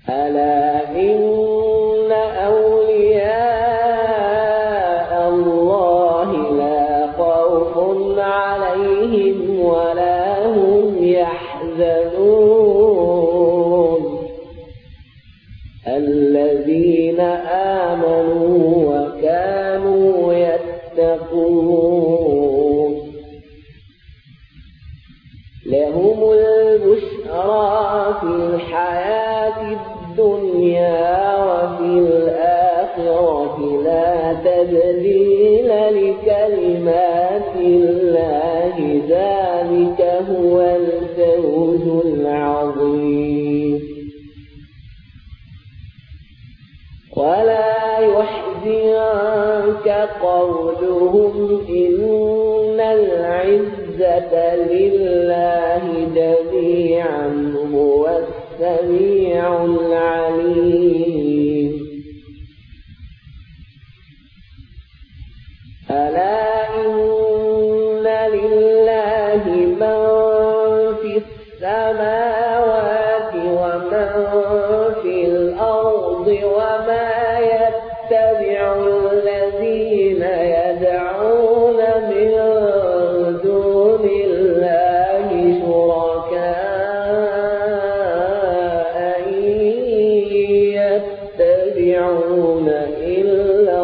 ألا إن أولياء الله لا خوف عليهم ولا هم يحزنون الذين آمنوا وكانوا يتقون لهم البشرى في الحياة الدنيا وفي الآخرة لا تبديل لكلمات الله ذلك هو الفوز العظيم ولا يحزنك قولهم إن العزة لله جميعا هو السميع العليم ألا إن لله من في السماوات ومن في الأرض وما يتبع الذين يدعون من دون الله شركاء إن يتبعون إلا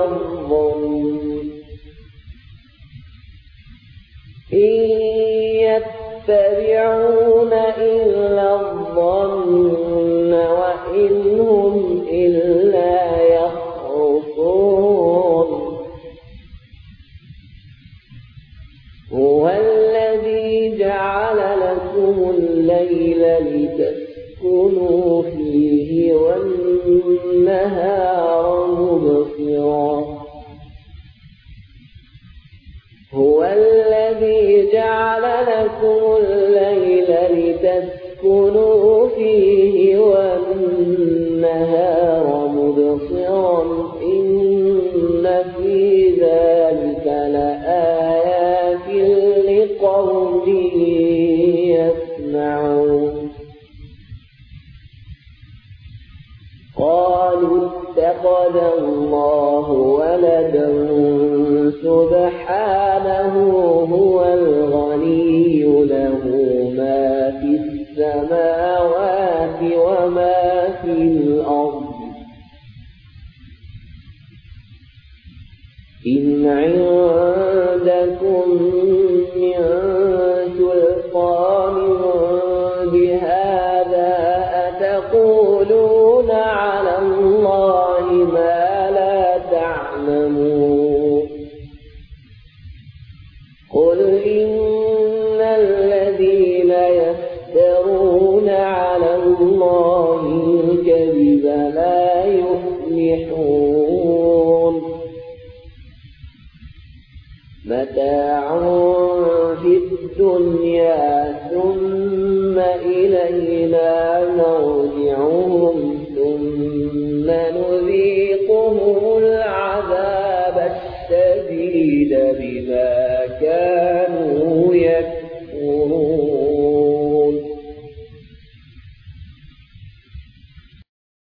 الظن وإن هم إلا يخرصون هو الذي جعل لكم الليل لتسكنوا فيه والنهار مبصرا هو الذي جعل لكم الليل لتسكنوا فيه والنهار مبصرا إن في ذلك لآيات لقوم يسمعون قالوا اتخذ الله ولدا سبحانه هو الغني له ما في السماوات وما في الأرض إن عندكم من سلطان بهذا أتقولون على الله ما لا تعلمون قل إن الذين يفترون على الله الكذب لا يفلحون متاع في الدنيا ثم إلينا مرجعهم ثم نذيقهم